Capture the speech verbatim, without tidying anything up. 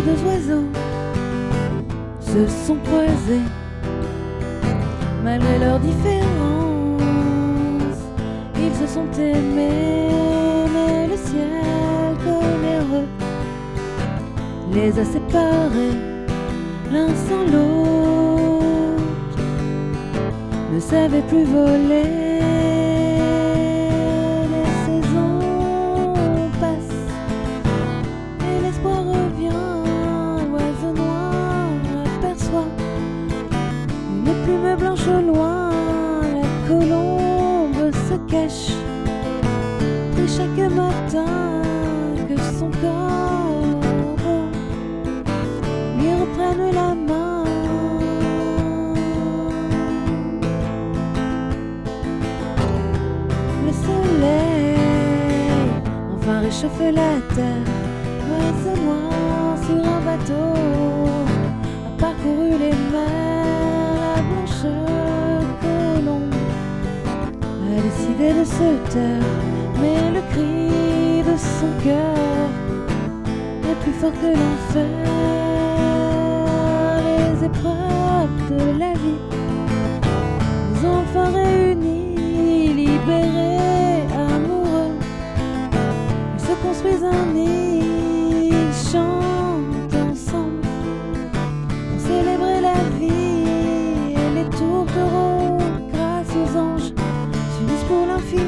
deux oiseaux se sont croisés. Malgré leurs différences, ils se sont aimés, mais le ciel coléreux les a séparés l'un sans l'autre, ne savait plus voler. Les saisons passent et l'espoir revient. L'oiseau noir aperçoit une plume blanche au loin. La colombe se cache, prie chaque matin que son corbeau lui reprenne la main. Le soleil enfin réchauffe la terre. L'oiseau noir sur un bateau a parcouru les mers. La blanche colombe a décidé de se taire, mais le cri de son cœur est plus fort que l'enfer. Les épreuves de la vie nous ont enfin réunis, libérés, amoureux. Ils se construisent un nid, ils chantent ensemble pour célébrer la vie. Et les tourtereaux, grâce aux anges, s'unissent pour l'infini.